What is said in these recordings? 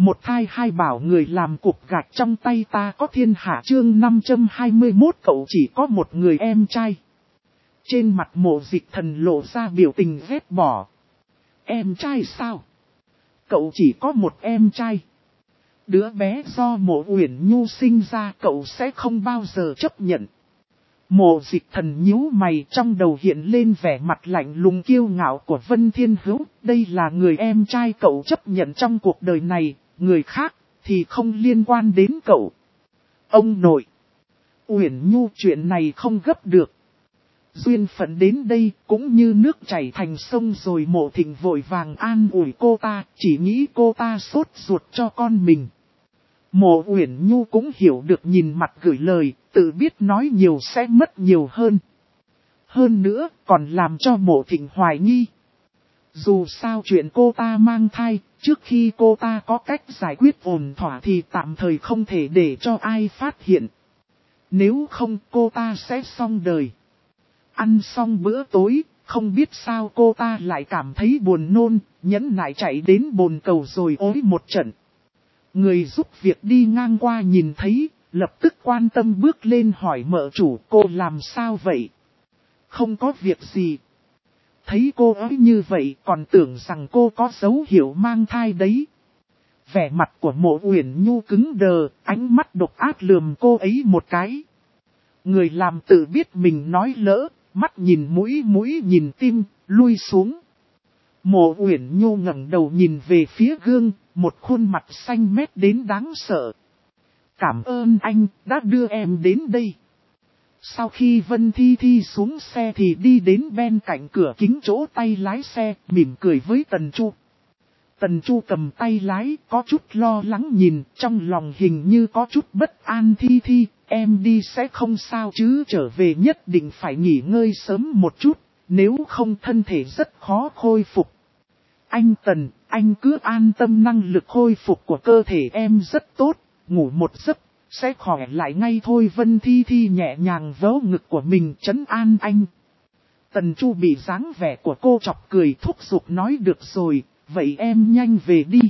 Một thai hai bảo người làm cục gạch trong tay ta có thiên hạ chương 521 cậu chỉ có một người em trai. Trên mặt Mộ Dịch Thần lộ ra biểu tình ghét bỏ. Em trai sao? Cậu chỉ có một em trai. Đứa bé do Mộ Uyển Nhu sinh ra cậu sẽ không bao giờ chấp nhận. Mộ Dịch Thần nhíu mày, trong đầu hiện lên vẻ mặt lạnh lùng kiêu ngạo của Vân Thiên Hữu. Đây là người em trai cậu chấp nhận trong cuộc đời này, người khác thì không liên quan đến cậu. Ông nội. Uyển Nhu, chuyện này không gấp được. Duyên phận đến đây cũng như nước chảy thành sông rồi. Mộ Thịnh vội vàng an ủi cô ta, chỉ nghĩ cô ta sốt ruột cho con mình. Mộ Uyển Nhu cũng hiểu được, nhìn mặt gửi lời, tự biết nói nhiều sẽ mất nhiều hơn. Hơn nữa còn làm cho Mộ Thịnh hoài nghi. Dù sao chuyện cô ta mang thai, trước khi cô ta có cách giải quyết ổn thỏa thì tạm thời không thể để cho ai phát hiện. Nếu không cô ta sẽ xong đời. Ăn xong bữa tối, không biết sao cô ta lại cảm thấy buồn nôn, nhẫn nại chạy đến bồn cầu rồi ối một trận. Người giúp việc đi ngang qua nhìn thấy, lập tức quan tâm bước lên hỏi mợ chủ, cô làm sao vậy? Không có việc gì. Thấy cô ấy như vậy còn tưởng rằng cô có dấu hiệu mang thai đấy. Vẻ mặt của Mộ Uyển Nhu cứng đờ, ánh mắt độc ác lườm cô ấy một cái. Người làm tự biết mình nói lỡ, mắt nhìn mũi nhìn tim, lui xuống. Mộ Uyển Nhu ngẩng đầu nhìn về phía gương, một khuôn mặt xanh mét đến đáng sợ. Cảm ơn anh đã đưa em đến đây. Sau khi Vân Thi Thi xuống xe thì đi đến bên cạnh cửa kính chỗ tay lái xe, mỉm cười với Tần Chu. Tần Chu cầm tay lái, có chút lo lắng nhìn, trong lòng hình như có chút bất an. Thi Thi, em đi sẽ không sao chứ, trở về nhất định phải nghỉ ngơi sớm một chút, nếu không thân thể rất khó khôi phục. Anh Tần, anh cứ an tâm, năng lực khôi phục của cơ thể em rất tốt, ngủ một giấc sẽ khỏe lại ngay thôi. Vân Thi Thi nhẹ nhàng vỗ ngực của mình trấn an anh. Tần Chu bị dáng vẻ của cô chọc cười, thúc giục nói được rồi, vậy em nhanh về đi.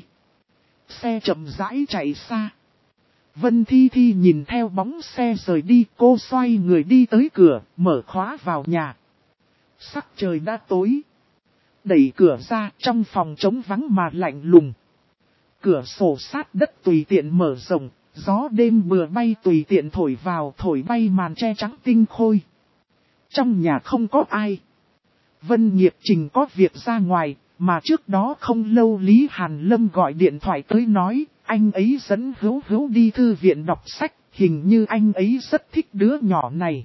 Xe chậm rãi chạy xa. Vân Thi Thi nhìn theo bóng xe rời đi, cô xoay người đi tới cửa, mở khóa vào nhà. Sắc trời đã tối. Đẩy cửa ra, trong phòng trống vắng mà lạnh lùng. Cửa sổ sát đất tùy tiện mở rộng, gió đêm bừa bay tùy tiện thổi vào, thổi bay màn che trắng tinh khôi. Trong nhà không có ai. Vân Nghiệp Trình có việc ra ngoài, mà trước đó không lâu Lý Hàn Lâm gọi điện thoại tới nói, anh ấy dẫn Hữu đi thư viện đọc sách, hình như anh ấy rất thích đứa nhỏ này.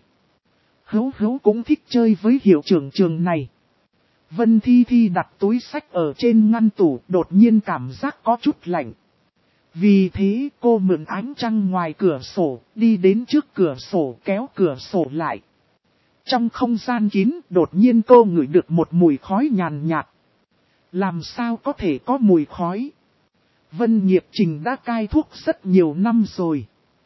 Hữu cũng thích chơi với hiệu trưởng trường này. Vân Thi Thi đặt túi sách ở trên ngăn tủ, đột nhiên cảm giác có chút lạnh. Vì thế cô mượn ánh trăng ngoài cửa sổ, đi đến trước cửa sổ kéo cửa sổ lại. Trong không gian kín, đột nhiên cô ngửi được một mùi khói nhàn nhạt. Làm sao có thể có mùi khói? Vân Nghiệp Trình đã cai thuốc rất nhiều năm rồi.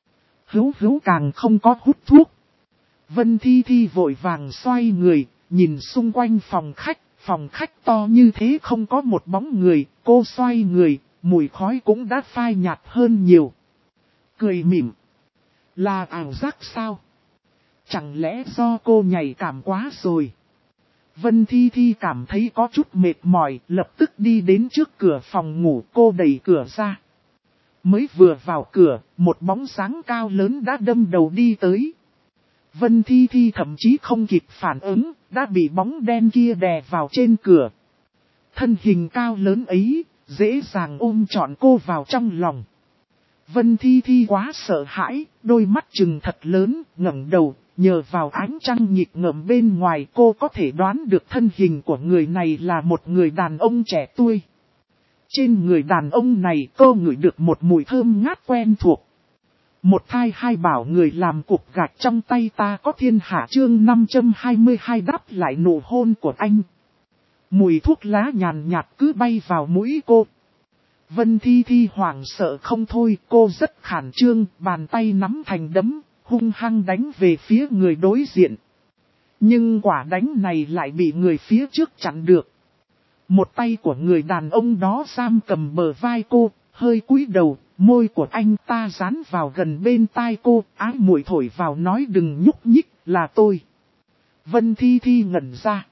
Hữu càng không có hút thuốc. Vân Thi Thi vội vàng xoay người, nhìn xung quanh phòng khách to như thế không có một bóng người, cô xoay người, mùi khói cũng đã phai nhạt hơn nhiều. Cười mỉm. Là ảo giác sao? Chẳng lẽ do cô nhạy cảm quá rồi? Vân Thi Thi cảm thấy có chút mệt mỏi, lập tức đi đến trước cửa phòng ngủ, cô đẩy cửa ra. Mới vừa vào cửa, một bóng dáng cao lớn đã đâm đầu đi tới. Vân Thi Thi thậm chí không kịp phản ứng, đã bị bóng đen kia đè vào trên cửa. Thân hình cao lớn ấy, dễ dàng ôm trọn cô vào trong lòng. Vân Thi Thi quá sợ hãi, đôi mắt trừng thật lớn, ngẩng đầu, nhờ vào ánh trăng nhịp ngợm bên ngoài cô có thể đoán được thân hình của người này là một người đàn ông trẻ tuổi. Trên người đàn ông này cô ngửi được một mùi thơm ngát quen thuộc. Một thai hai bảo người làm cục gạch trong tay ta có thiên hạ chương 522 đáp lại nụ hôn của anh. Mùi thuốc lá nhàn nhạt cứ bay vào mũi cô. Vân Thi Thi hoảng sợ không thôi, cô rất khản trương, bàn tay nắm thành đấm, hung hăng đánh về phía người đối diện. Nhưng quả đánh này lại bị người phía trước chặn được. Một tay của người đàn ông đó giam cầm bờ vai cô, hơi cúi đầu, môi của anh ta dán vào gần bên tai cô, ái muội thổi vào nói đừng nhúc nhích, là tôi. Vân Thi Thi ngẩn ra.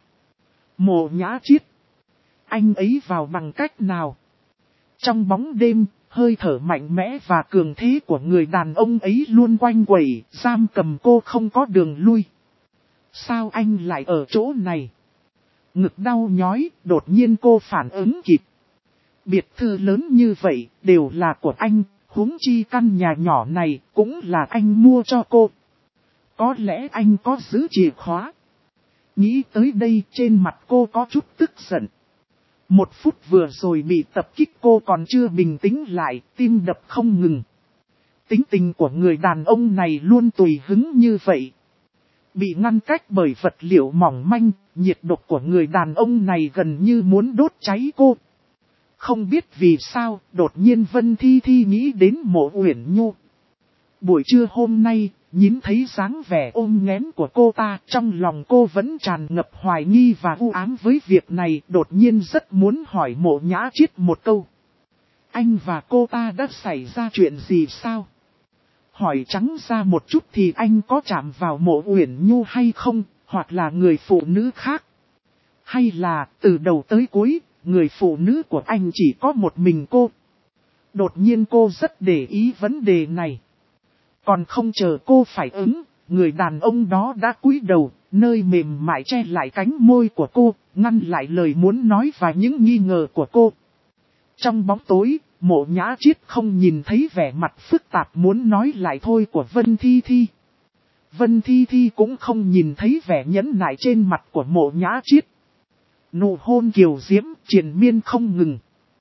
Mộ Nhã Chiết. Anh ấy vào bằng cách nào? Trong bóng đêm, hơi thở mạnh mẽ và cường thế của người đàn ông ấy luôn quanh quẩn, giam cầm cô không có đường lui. Sao anh lại ở chỗ này? Ngực đau nhói, đột nhiên cô phản ứng kịp. Biệt thự lớn như vậy, đều là của anh, huống chi căn nhà nhỏ này, cũng là anh mua cho cô. Có lẽ anh có giữ chìa khóa. Nghĩ tới đây, trên mặt cô có chút tức giận. 1 phút vừa rồi bị tập kích cô còn chưa bình tĩnh lại, tim đập không ngừng. Tính tình của người đàn ông này luôn tùy hứng như vậy. Bị ngăn cách bởi vật liệu mỏng manh, nhiệt độ của người đàn ông này gần như muốn đốt cháy cô. Không biết vì sao, đột nhiên Vân Thi Thi nghĩ đến Mộ Uyển Nhu. Buổi trưa hôm nay, nhìn thấy dáng vẻ ôm nghén của cô ta, trong lòng cô vẫn tràn ngập hoài nghi và u ám với việc này, đột nhiên rất muốn hỏi Mộ Nhã Chiết một câu. Anh và cô ta đã xảy ra chuyện gì sao? Hỏi trắng ra một chút thì anh có chạm vào Mộ Uyển Nhu hay không, hoặc là người phụ nữ khác? Hay là, từ đầu tới cuối, người phụ nữ của anh chỉ có một mình cô? Đột nhiên cô rất để ý vấn đề này. Còn không chờ cô phải ứng, người đàn ông đó đã cúi đầu, nơi mềm mại che lại cánh môi của cô, ngăn lại lời muốn nói và những nghi ngờ của cô. Trong bóng tối, Mộ Nhã Chiết không nhìn thấy vẻ mặt phức tạp muốn nói lại thôi của Vân Thi Thi. Vân Thi Thi cũng không nhìn thấy vẻ nhẫn nại trên mặt của Mộ Nhã Chiết. Nụ hôn kiều diễm, triền miên không ngừng.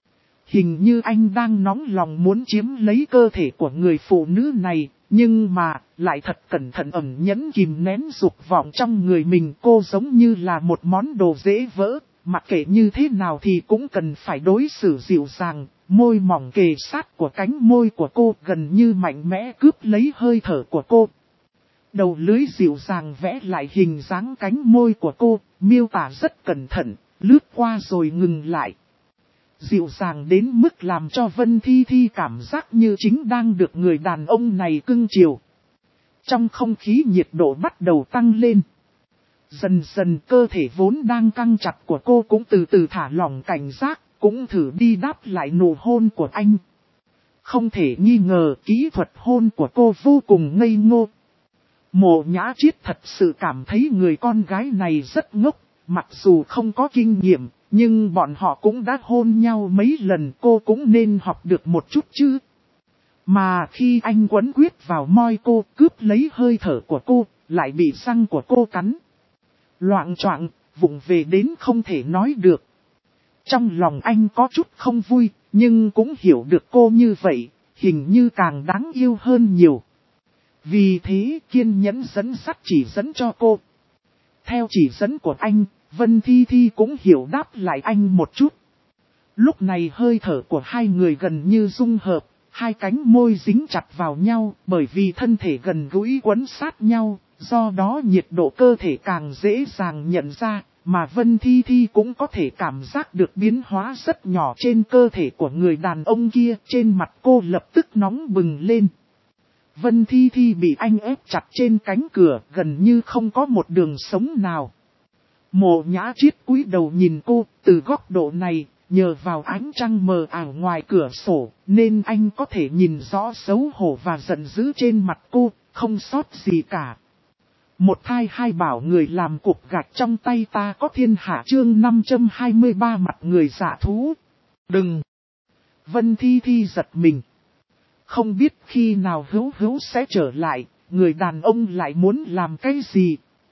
Hình như anh đang nóng lòng muốn chiếm lấy cơ thể của người phụ nữ này, nhưng mà, lại thật cẩn thận ẩn nhẫn kìm nén dục vọng trong người mình. Cô giống như là một món đồ dễ vỡ, mặc kệ như thế nào thì cũng cần phải đối xử dịu dàng. Môi mỏng kề sát của cánh môi của cô gần như mạnh mẽ cướp lấy hơi thở của cô. Đầu lưới dịu dàng vẽ lại hình dáng cánh môi của cô, miêu tả rất cẩn thận, lướt qua rồi ngừng lại. Dịu dàng đến mức làm cho Vân Thi Thi cảm giác như chính đang được người đàn ông này cưng chiều. Trong không khí nhiệt độ bắt đầu tăng lên. Dần dần cơ thể vốn đang căng chặt của cô cũng từ từ thả lỏng cảnh giác, cũng thử đi đáp lại nụ hôn của anh. Không thể nghi ngờ kỹ thuật hôn của cô vô cùng ngây ngô. Mộ Nhã Chiết thật sự cảm thấy người con gái này rất ngốc, mặc dù không có kinh nghiệm, nhưng bọn họ cũng đã hôn nhau mấy lần, cô cũng nên học được một chút chứ. Mà khi anh quấn quyết vào môi cô, cướp lấy hơi thở của cô, lại bị răng của cô cắn. Loạng choạng, vụng về đến không thể nói được. Trong lòng anh có chút không vui, nhưng cũng hiểu được cô như vậy, hình như càng đáng yêu hơn nhiều. Vì thế kiên nhẫn dẫn dắt chỉ dẫn cho cô. Theo chỉ dẫn của anh, Vân Thi Thi cũng hiểu đáp lại anh một chút. Lúc này hơi thở của hai người gần như dung hợp, hai cánh môi dính chặt vào nhau bởi vì thân thể gần gũi quấn sát nhau, do đó nhiệt độ cơ thể càng dễ dàng nhận ra, mà Vân Thi Thi cũng có thể cảm giác được biến hóa rất nhỏ trên cơ thể của người đàn ông kia, trên mặt cô lập tức nóng bừng lên. Vân Thi Thi bị anh ép chặt trên cánh cửa, gần như không có một đường sống nào. Mộ Nhã Chiết cúi đầu nhìn cô, từ góc độ này, nhờ vào ánh trăng mờ ảo ngoài cửa sổ, nên anh có thể nhìn rõ xấu hổ và giận dữ trên mặt cô, không sót gì cả. Một thai hai bảo người làm cục gạch trong tay ta có thiên hạ chương 523 mặt người dạ thú. Đừng! Vân Thi Thi giật mình. Không biết khi nào Hữu sẽ trở lại, người đàn ông lại muốn làm cái gì?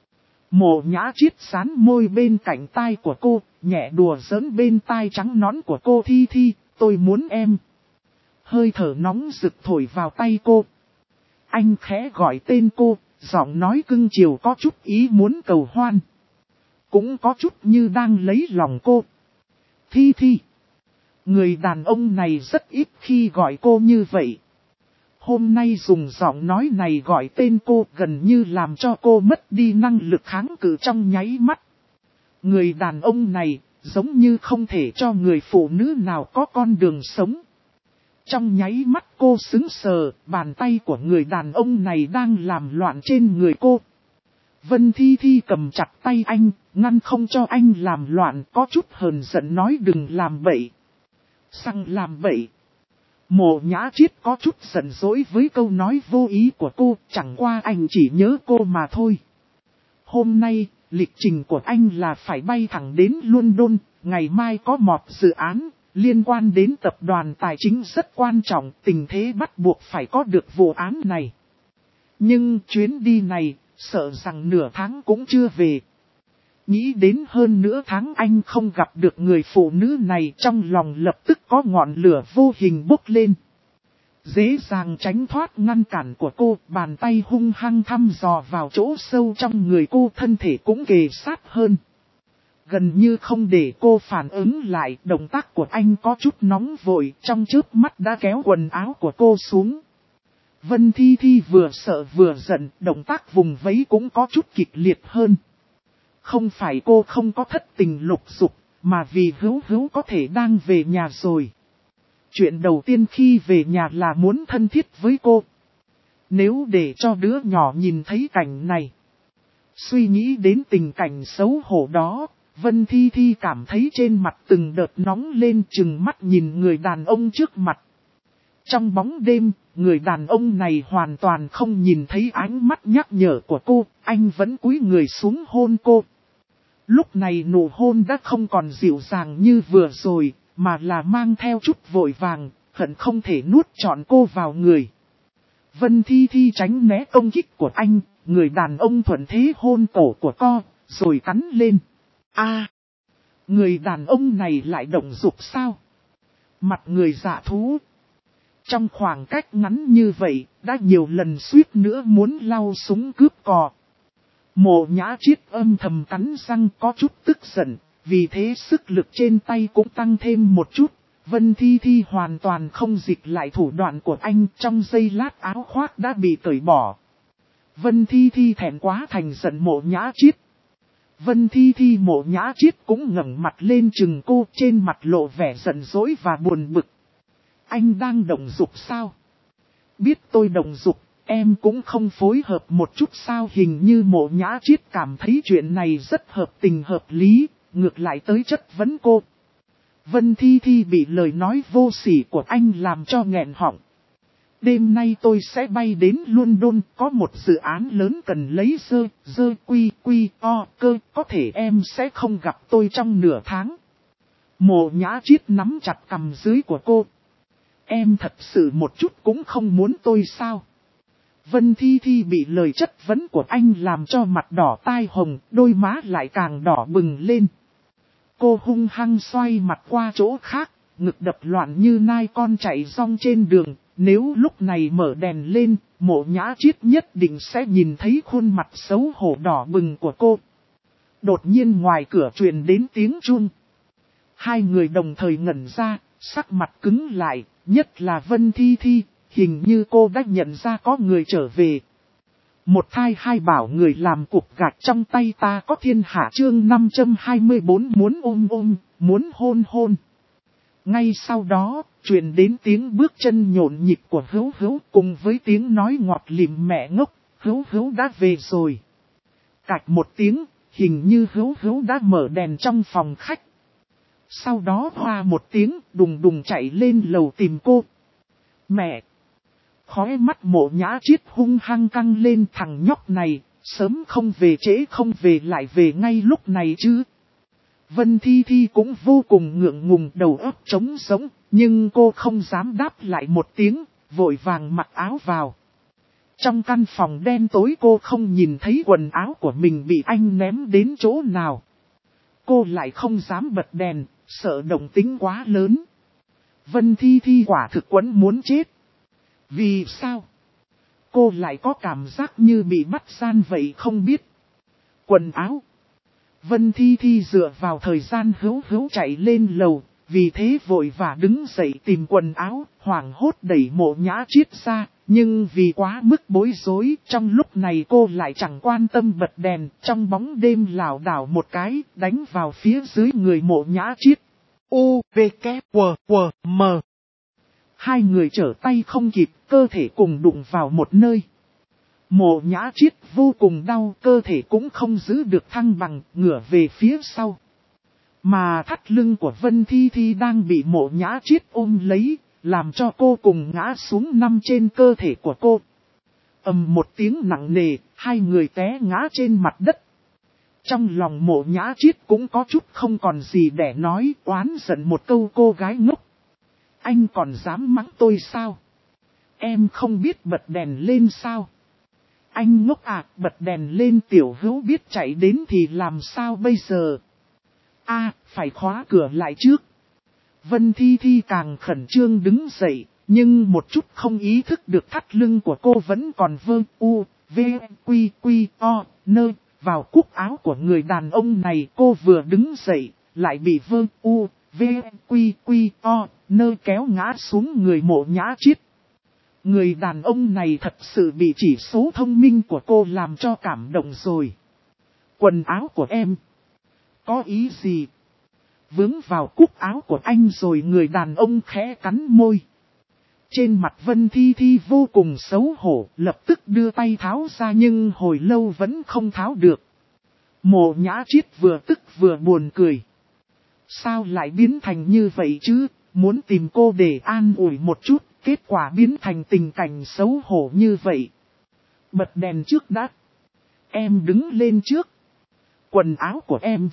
Mộ Nhã Chiết sán môi bên cạnh tai của cô, nhẹ đùa giỡn bên tai trắng nõn của cô. Thi Thi, tôi muốn em. Hơi thở nóng rực thổi vào tay cô. Anh khẽ gọi tên cô, giọng nói cưng chiều có chút ý muốn cầu hoan. Cũng có chút như đang lấy lòng cô. Thi Thi. Người đàn ông này rất ít khi gọi cô như vậy. Hôm nay dùng giọng nói này gọi tên cô gần như làm cho cô mất đi năng lực kháng cự trong nháy mắt. Người đàn ông này giống như không thể cho người phụ nữ nào có con đường sống. Trong nháy mắt cô sững sờ, bàn tay của người đàn ông này đang làm loạn trên người cô. Vân Thi Thi cầm chặt tay anh, ngăn không cho anh làm loạn, có chút hờn giận nói đừng làm bậy. Sang làm bậy. Mộ Nhã Chiết có chút giận dỗi với câu nói vô ý của cô, chẳng qua anh chỉ nhớ cô mà thôi. Hôm nay, lịch trình của anh là phải bay thẳng đến London, ngày mai có một dự án liên quan đến tập đoàn tài chính rất quan trọng, tình thế bắt buộc phải có được vụ án này. Nhưng chuyến đi này, sợ rằng nửa tháng cũng chưa về. Nghĩ đến hơn nửa tháng anh không gặp được người phụ nữ này, trong lòng lập tức có ngọn lửa vô hình bốc lên. Dễ dàng tránh thoát ngăn cản của cô, bàn tay hung hăng thăm dò vào chỗ sâu trong người cô, thân thể cũng kề sát hơn. Gần như không để cô phản ứng lại, động tác của anh có chút nóng vội, trong chớp mắt đã kéo quần áo của cô xuống. Vân Thi Thi vừa sợ vừa giận, động tác vùng vẫy cũng có chút kịch liệt hơn. Không phải cô không có thất tình lục dục, mà vì Hữu Hữu có thể đang về nhà rồi. Chuyện đầu tiên khi về nhà là muốn thân thiết với cô. Nếu để cho đứa nhỏ nhìn thấy cảnh này, suy nghĩ đến tình cảnh xấu hổ đó, Vân Thi Thi cảm thấy trên mặt từng đợt nóng lên, chừng mắt nhìn người đàn ông trước mặt. Trong bóng đêm, người đàn ông này hoàn toàn không nhìn thấy ánh mắt nhắc nhở của cô, anh vẫn cúi người xuống hôn cô. Lúc này nụ hôn đã không còn dịu dàng như vừa rồi, mà là mang theo chút vội vàng, hận không thể nuốt trọn cô vào người. Vân Thi Thi tránh né công kích của anh, người đàn ông thuận thế hôn cổ của cô, rồi cắn lên. Người đàn ông này lại động dục sao? Mặt người dạ thú. Trong khoảng cách ngắn như vậy, đã nhiều lần suýt nữa muốn lau súng cướp cò. Mộ Nhã Chiết âm thầm cắn răng có chút tức giận, vì thế sức lực trên tay cũng tăng thêm một chút. Vân Thi Thi hoàn toàn không dịch lại thủ đoạn của anh, trong giây lát áo khoác đã bị cởi bỏ. Vân Thi Thi thẹn quá thành giận Mộ Nhã Chiết. Vân Thi Thi Mộ Nhã Chiết cũng ngẩng mặt lên chừng cô, trên mặt lộ vẻ giận dỗi và buồn bực. Anh đang động dục sao? Biết tôi động dục, em cũng không phối hợp một chút sao? Hình như Mộ Nhã Chiết cảm thấy chuyện này rất hợp tình hợp lý, ngược lại tới chất vấn cô. Vân Thi Thi bị lời nói vô sỉ của anh làm cho nghẹn họng. Đêm nay tôi sẽ bay đến London, có một dự án lớn cần lấy cơ, có thể em sẽ không gặp tôi trong nửa tháng. Mộ Nhã Chiết nắm chặt cằm dưới của cô. Em thật sự một chút cũng không muốn tôi sao? Vân Thi Thi bị lời chất vấn của anh làm cho mặt đỏ tai hồng, đôi má lại càng đỏ bừng lên. Cô hung hăng xoay mặt qua chỗ khác, ngực đập loạn như nai con chạy rong trên đường. Nếu lúc này mở đèn lên, Mộ Nhã Chiết nhất định sẽ nhìn thấy khuôn mặt xấu hổ đỏ bừng của cô. Đột nhiên ngoài cửa truyền đến tiếng chuông. Hai người đồng thời ngẩn ra, sắc mặt cứng lại, nhất là Vân Thi Thi, hình như cô đã nhận ra có người trở về. Một thai hai bảo người làm cục gạch trong tay ta có thiên hạ chương 524 muốn ôm, muốn hôn. Ngay sau đó, truyền đến tiếng bước chân nhộn nhịp của Hữu Hữu cùng với tiếng nói ngọt lịm mẹ ngốc, Hữu Hữu đã về rồi. Cạch một tiếng, hình như Hữu Hữu đã mở đèn trong phòng khách. Sau đó hoa một tiếng, đùng đùng chạy lên lầu tìm cô. Mẹ! Khóe mắt Mộ Nhã Chiết hung hăng căng lên, thằng nhóc này, sớm không về trễ không về lại về ngay lúc này chứ. Vân Thi Thi cũng vô cùng ngượng ngùng, đầu óc trống rỗng, nhưng cô không dám đáp lại một tiếng, vội vàng mặc áo vào. Trong căn phòng đen tối cô không nhìn thấy quần áo của mình bị anh ném đến chỗ nào. Cô lại không dám bật đèn, sợ động tĩnh quá lớn. Vân Thi Thi quả thực quẫn muốn chết. Vì sao? Cô lại có cảm giác như bị bắt gian vậy không biết. Quần áo. Vân Thi Thi dựa vào thời gian Hữu Hữu chạy lên lầu, vì thế vội vã đứng dậy tìm quần áo, hoảng hốt đẩy Mộ Nhã Chiết ra, nhưng vì quá mức bối rối, trong lúc này cô lại chẳng quan tâm bật đèn, trong bóng đêm lảo đảo một cái, đánh vào phía dưới người Mộ Nhã Chiết. U, V, K, W, W, M. Hai người trở tay không kịp, cơ thể cùng đụng vào một nơi. Mộ Nhã Chiết vô cùng đau, cơ thể cũng không giữ được thăng bằng, ngửa về phía sau. Mà thắt lưng của Vân Thi Thi đang bị Mộ Nhã Chiết ôm lấy, làm cho cô cùng ngã xuống nằm trên cơ thể của cô. Ầm một tiếng nặng nề, hai người té ngã trên mặt đất. Trong lòng Mộ Nhã Chiết cũng có chút không còn gì để nói, oán giận một câu cô gái ngốc. Anh còn dám mắng tôi sao? Em không biết bật đèn lên sao? Anh ngốc à, bật đèn lên Tiểu Hữu biết chạy đến thì làm sao bây giờ? Phải khóa cửa lại trước. Vân Thi Thi càng khẩn trương đứng dậy, nhưng một chút không ý thức được thắt lưng của cô vẫn còn nơ vào cúc áo của người đàn ông này. Cô vừa đứng dậy, lại bị nơ kéo ngã xuống người Mộ Nhã Chiết. Người đàn ông này thật sự bị chỉ số thông minh của cô làm cho cảm động rồi. Quần áo của em. Có ý gì? Vướng vào cúc áo của anh rồi, người đàn ông khẽ cắn môi. Trên mặt Vân Thi Thi vô cùng xấu hổ, lập tức đưa tay tháo ra nhưng hồi lâu vẫn không tháo được. Mộ Nhã Chiết vừa tức vừa buồn cười. Sao lại biến thành như vậy chứ? Muốn tìm cô để an ủi một chút, kết quả biến thành tình cảnh xấu hổ như vậy. Bật đèn trước đã. Em đứng lên trước. Quần áo của em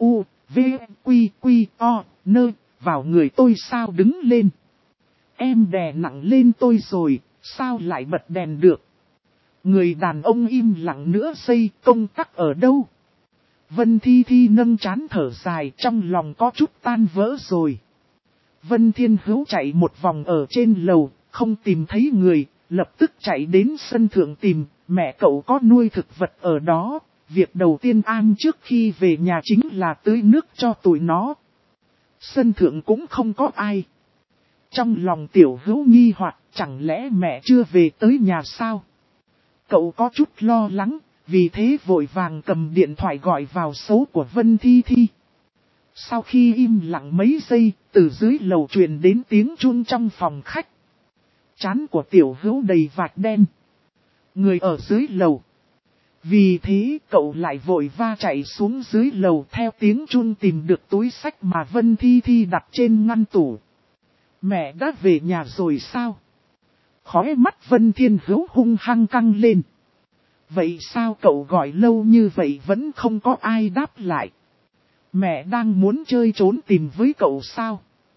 nơ vào người tôi sao đứng lên. Em đè nặng lên tôi rồi, sao lại bật đèn được? Người đàn ông im lặng nửa giây, công tắc ở đâu? Vân Thi Thi nâng trán thở dài, trong lòng có chút tan vỡ rồi. Vân Thiên Hữu chạy một vòng ở trên lầu, không tìm thấy người, lập tức chạy đến sân thượng tìm, mẹ cậu có nuôi thực vật ở đó. Việc đầu tiên An trước khi về nhà chính là tưới nước cho tụi nó. Sân thượng cũng không có ai. Trong lòng Tiểu Hữu nghi hoặc, chẳng lẽ mẹ chưa về tới nhà sao? Cậu có chút lo lắng, vì thế vội vàng cầm điện thoại gọi vào số của Vân Thi Thi. Sau khi im lặng mấy giây, từ dưới lầu truyền đến tiếng chuông trong phòng khách. Trán của Tiểu Hữu đầy vạch đen. Người ở dưới lầu. Vì thế cậu lại vội va chạy xuống dưới lầu theo tiếng chuông tìm được túi sách mà Vân Thi Thi đặt trên ngăn tủ. Mẹ đã về nhà rồi sao? Khóe mắt Vân Thiên Hữu hung hăng căng lên. Vậy sao cậu gọi lâu như vậy vẫn không có ai đáp lại? Mẹ đang muốn chơi trốn tìm với cậu sao?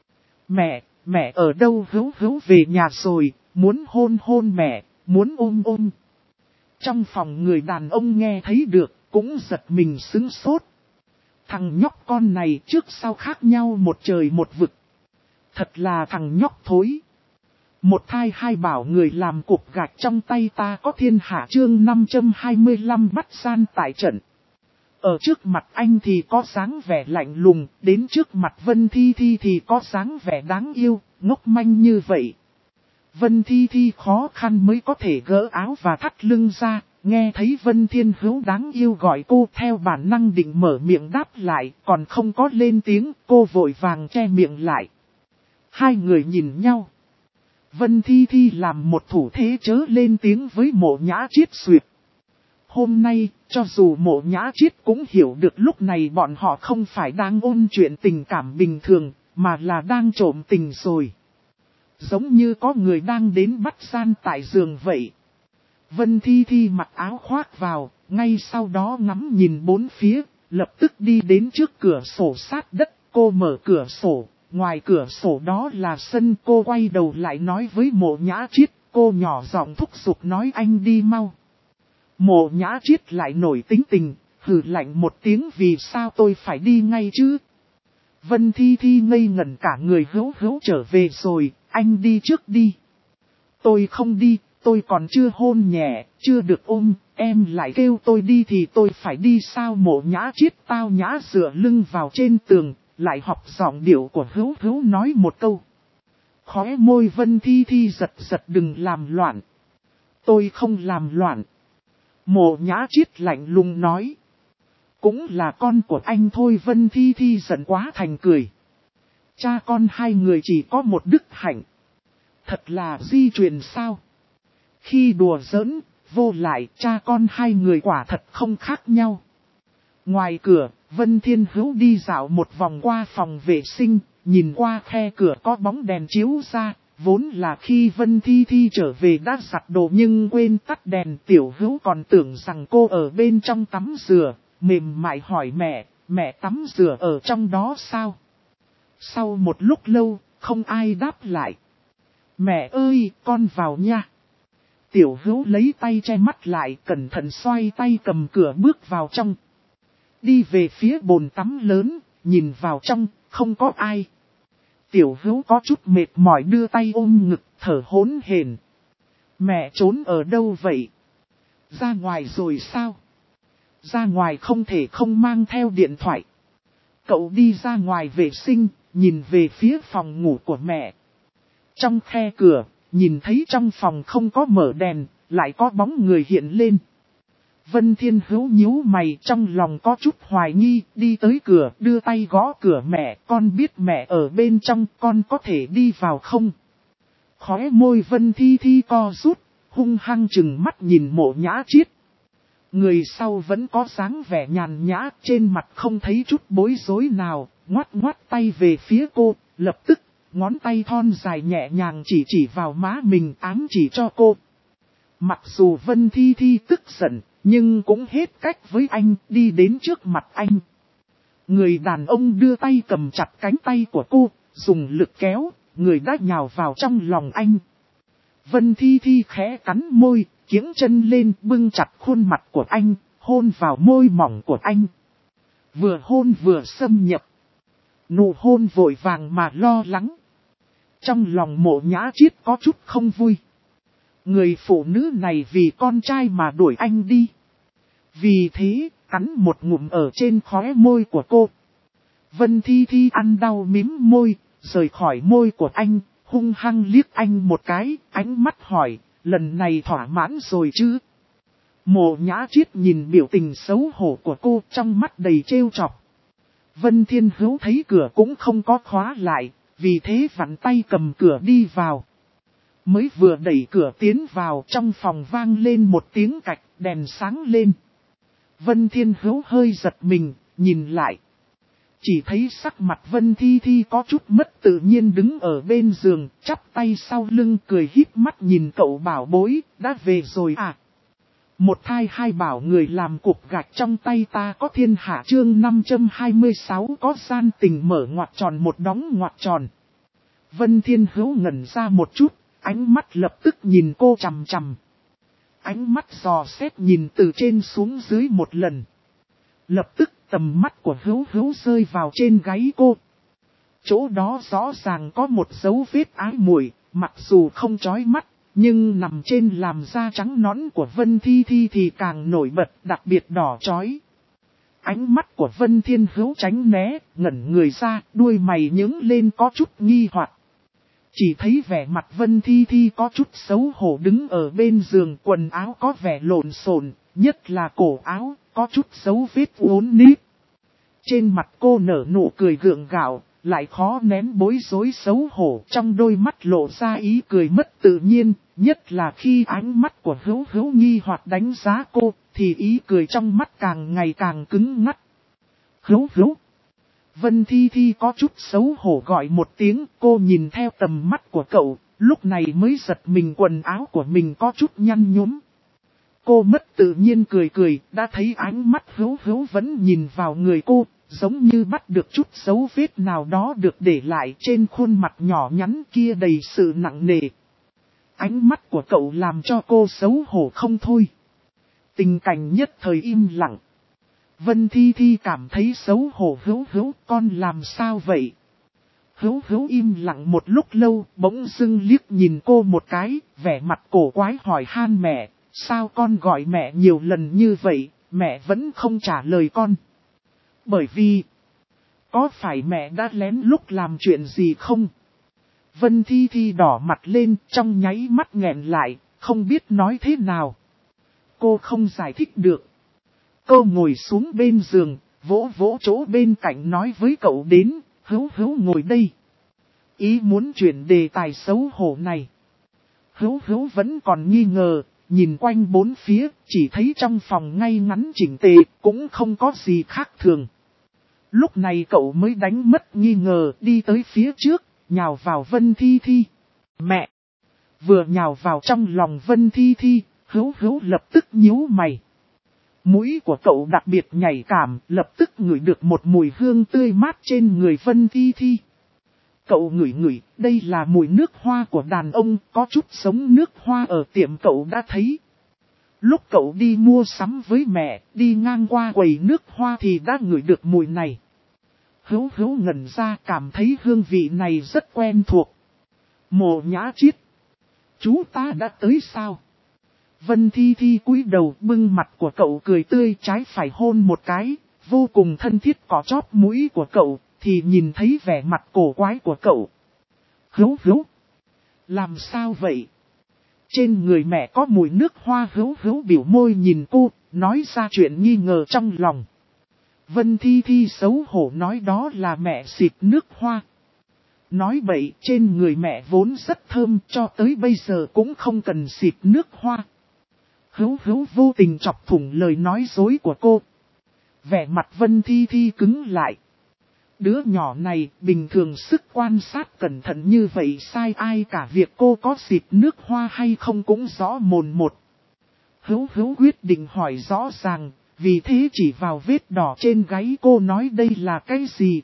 Mẹ ở đâu? Hữu về nhà rồi, muốn hôn mẹ, muốn ôm. Trong phòng người đàn ông nghe thấy được, cũng giật mình sững sốt. Thằng nhóc con này trước sau khác nhau một trời một vực. Thật là thằng nhóc thối. Một thai hai bảo người làm cục gạch trong tay ta có thiên hạ chương 525 bắt gian tại trận. Ở trước mặt anh thì có dáng vẻ lạnh lùng, đến trước mặt Vân Thi Thi thì có dáng vẻ đáng yêu, ngốc manh như vậy. Vân Thi Thi khó khăn mới có thể gỡ áo và thắt lưng ra, nghe thấy Vân Thiên Hữu đáng yêu gọi cô theo bản năng định mở miệng đáp lại, còn không có lên tiếng, cô vội vàng che miệng lại. Hai người nhìn nhau. Vân Thi Thi làm một thủ thế chớ lên tiếng với Mộ Nhã Chiết xuyệt. Hôm nay, cho dù Mộ Nhã Chiết cũng hiểu được lúc này bọn họ không phải đang ôn chuyện tình cảm bình thường, mà là đang trộm tình rồi. Giống như có người đang đến bắt gian tại giường vậy. Vân Thi Thi mặc áo khoác vào, ngay sau đó ngắm nhìn bốn phía, lập tức đi đến trước cửa sổ sát đất, cô mở cửa sổ, ngoài cửa sổ đó là sân. Cô quay đầu lại nói với Mộ Nhã Chiết, cô nhỏ giọng thúc giục nói anh đi mau. Mộ Nhã Chiết lại nổi tính tình, hừ lạnh một tiếng vì sao tôi phải đi ngay chứ. Vân Thi Thi ngây ngẩn cả người. Hữu trở về rồi, anh đi trước đi. Tôi không đi, tôi còn chưa hôn nhẹ, chưa được ôm, em lại kêu tôi đi thì tôi phải đi sao? Mộ Nhã Chiết tao nhã dựa lưng vào trên tường, lại học giọng điệu của Hữu nói một câu. Khóe môi Vân Thi Thi giật đừng làm loạn. Tôi không làm loạn. Mộ Nhã Chiết lạnh lùng nói. Cũng là con của anh thôi. Vân Thi Thi giận quá thành cười. Cha con hai người chỉ có một đức hạnh. Thật là di truyền sao? Khi đùa giỡn, vô lại cha con hai người quả thật không khác nhau. Ngoài cửa, Vân Thiên Hữu đi dạo một vòng qua phòng vệ sinh, nhìn qua khe cửa có bóng đèn chiếu ra, vốn là khi Vân Thi Thi trở về đã giặt đồ nhưng quên tắt đèn. Tiểu Hữu còn tưởng rằng cô ở bên trong tắm rửa, mềm mại hỏi mẹ tắm rửa ở trong đó sao? Sau một lúc lâu, không ai đáp lại. Mẹ ơi, con vào nha. Tiểu Hữu lấy tay che mắt lại, cẩn thận xoay tay cầm cửa bước vào trong. Đi về phía bồn tắm lớn, nhìn vào trong, không có ai. Tiểu Hữu có chút mệt mỏi đưa tay ôm ngực, thở hổn hển. Mẹ trốn ở đâu vậy? Ra ngoài rồi sao? Ra ngoài không thể không mang theo điện thoại. Cậu đi ra ngoài vệ sinh, nhìn về phía phòng ngủ của mẹ. Trong khe cửa, nhìn thấy trong phòng không có mở đèn, lại có bóng người hiện lên. Vân Thiên Hữu nhíu mày, trong lòng có chút hoài nghi, đi tới cửa, đưa tay gõ cửa mẹ. Con biết mẹ ở bên trong, con có thể đi vào không? Khóe môi Vân Thi Thi co rút, hung hăng chừng mắt nhìn Mộ Nhã Chiết. Người sau vẫn có dáng vẻ nhàn nhã, trên mặt không thấy chút bối rối nào, ngoắt tay về phía cô, lập tức, ngón tay thon dài nhẹ nhàng chỉ vào má mình, ám chỉ cho cô. Mặc dù Vân Thi Thi tức giận, nhưng cũng hết cách với anh, đi đến trước mặt anh. Người đàn ông đưa tay cầm chặt cánh tay của cô, dùng lực kéo, người đã nhào vào trong lòng anh. Vân Thi Thi khẽ cắn môi, kiếng chân lên bưng chặt khuôn mặt của anh, hôn vào môi mỏng của anh. Vừa hôn vừa xâm nhập. Nụ hôn vội vàng mà lo lắng. Trong lòng Mộ Nhã Chiết có chút không vui. Người phụ nữ này vì con trai mà đuổi anh đi. Vì thế, cắn một ngụm ở trên khóe môi của cô. Vân Thi Thi ăn đau mím môi, rời khỏi môi của anh, hung hăng liếc anh một cái, ánh mắt hỏi, lần này thỏa mãn rồi chứ? Mộ Nhã Chiết nhìn biểu tình xấu hổ của cô, trong mắt đầy trêu chọc. Vân Thiên Hữu thấy cửa cũng không có khóa lại, vì thế vặn tay cầm cửa đi vào. Mới vừa đẩy cửa tiến vào, trong phòng vang lên một tiếng cạch, đèn sáng lên. Vân Thiên Hữu hơi giật mình, nhìn lại. Chỉ thấy sắc mặt Vân Thi Thi có chút mất tự nhiên đứng ở bên giường, chắp tay sau lưng cười híp mắt nhìn cậu bảo bối, đã về rồi à? Một thai hai bảo người làm cục gạch trong tay ta có thiên hạ chương 526 có gian tình mở ngoặc tròn một đóng ngoặc tròn. Vân Thiên Hữu ngẩn ra một chút, ánh mắt lập tức nhìn cô chằm chằm. Ánh mắt dò xét nhìn từ trên xuống dưới một lần. Lập tức tầm mắt của Hữu rơi vào trên gáy cô. Chỗ đó rõ ràng có một dấu vết ái muội, mặc dù không chói mắt, nhưng nằm trên làn da trắng nõn của Vân Thi Thi thì càng nổi bật, đặc biệt đỏ chói. Ánh mắt của Vân Thiên Hữu tránh né, ngẩn người ra, đuôi mày nhướng lên có chút nghi hoặc. Chỉ thấy vẻ mặt Vân Thi Thi có chút xấu hổ đứng ở bên giường, quần áo có vẻ lộn xộn, nhất là cổ áo, có chút dấu vết uốn níp. Trên mặt cô nở nụ cười gượng gạo, lại khó nén bối rối xấu hổ, trong đôi mắt lộ ra ý cười mất tự nhiên, nhất là khi ánh mắt của Hữu nghi hoặc đánh giá cô, thì ý cười trong mắt càng ngày càng cứng ngắt. Hữu. Vân Thi Thi có chút xấu hổ gọi một tiếng, cô nhìn theo tầm mắt của cậu, lúc này mới giật mình quần áo của mình có chút nhăn nhúm. Cô mất tự nhiên cười, đã thấy ánh mắt Hữu vẫn nhìn vào người cô, giống như bắt được chút dấu vết nào đó được để lại trên khuôn mặt nhỏ nhắn kia đầy sự nặng nề. Ánh mắt của cậu làm cho cô xấu hổ không thôi. Tình cảnh nhất thời im lặng. Vân Thi Thi cảm thấy xấu hổ. Hữu con làm sao vậy? Hữu im lặng một lúc lâu, bỗng dưng liếc nhìn cô một cái, vẻ mặt cổ quái hỏi han mẹ, sao con gọi mẹ nhiều lần như vậy, mẹ vẫn không trả lời con. Bởi vì, có phải mẹ đã lén lút làm chuyện gì không? Vân Thi Thi đỏ mặt lên, trong nháy mắt nghẹn lại, không biết nói thế nào. Cô không giải thích được. Cô ngồi xuống bên giường, vỗ chỗ bên cạnh nói với cậu đến, Hữu ngồi đây. Ý muốn chuyển đề tài xấu hổ này. Hữu Hữu vẫn còn nghi ngờ, nhìn quanh bốn phía, chỉ thấy trong phòng ngay ngắn chỉnh tề, cũng không có gì khác thường. Lúc này cậu mới đánh mất nghi ngờ, đi tới phía trước, nhào vào Vân Thi Thi. Mẹ! Vừa nhào vào trong lòng Vân Thi Thi, Hữu Hữu lập tức nhíu mày. Mũi của cậu đặc biệt nhạy cảm, lập tức ngửi được một mùi hương tươi mát trên người Vân Thi Thi. Cậu ngửi, đây là mùi nước hoa của đàn ông, có chút giống nước hoa ở tiệm cậu đã thấy. Lúc cậu đi mua sắm với mẹ, đi ngang qua quầy nước hoa thì đã ngửi được mùi này. Hữu Hữu ngẩn ra, cảm thấy hương vị này rất quen thuộc. Mộ Nhã Chiết, chú ta đã tới sao? Vân Thi Thi cúi đầu, bưng mặt của cậu cười tươi, trái phải hôn một cái, vô cùng thân thiết cọ chóp mũi của cậu, thì nhìn thấy vẻ mặt cổ quái của cậu. Hữu Hữu, làm sao vậy? Trên người mẹ có mùi nước hoa. Hữu Hữu biểu môi nhìn cô, nói ra chuyện nghi ngờ trong lòng. Vân Thi Thi xấu hổ nói đó là mẹ xịt nước hoa. Nói bậy, trên người mẹ vốn rất thơm, cho tới bây giờ cũng không cần xịt nước hoa. Hữu Hữu vô tình chọc thủng lời nói dối của cô. Vẻ mặt Vân Thi Thi cứng lại. Đứa nhỏ này bình thường sức quan sát cẩn thận như vậy sai ai cả, việc cô có xịt nước hoa hay không cũng rõ mồn một. Hữu Hữu quyết định hỏi rõ ràng, vì thế chỉ vào vết đỏ trên gáy cô nói đây là cái gì?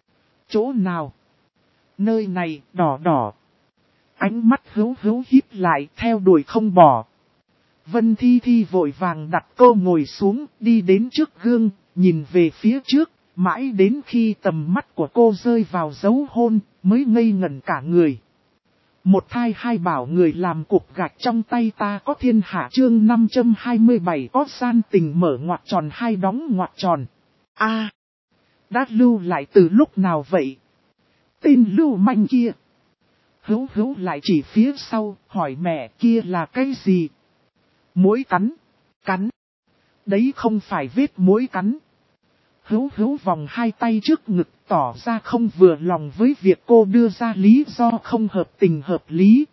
Chỗ nào? Nơi này đỏ đỏ. Ánh mắt Hữu Hữu híp lại theo đuổi không bỏ. Vân Thi Thi vội vàng đặt cô ngồi xuống, đi đến trước gương, nhìn về phía trước, mãi đến khi tầm mắt của cô rơi vào dấu hôn, mới ngây ngẩn cả người. Một thai hai bảo người làm cục gạch trong tay ta có thiên hạ, chương 527 có gian tình mở ngoặc tròn hai đóng ngoặc tròn. Đã lưu lại từ lúc nào vậy? Tên lưu manh kia. Hữu Hữu lại chỉ phía sau, hỏi mẹ kia là cái gì? Muỗi cắn. Cắn. Đấy không phải vết muỗi cắn. Hữu Hữu vòng hai tay trước ngực tỏ ra không vừa lòng với việc cô đưa ra lý do không hợp tình hợp lý.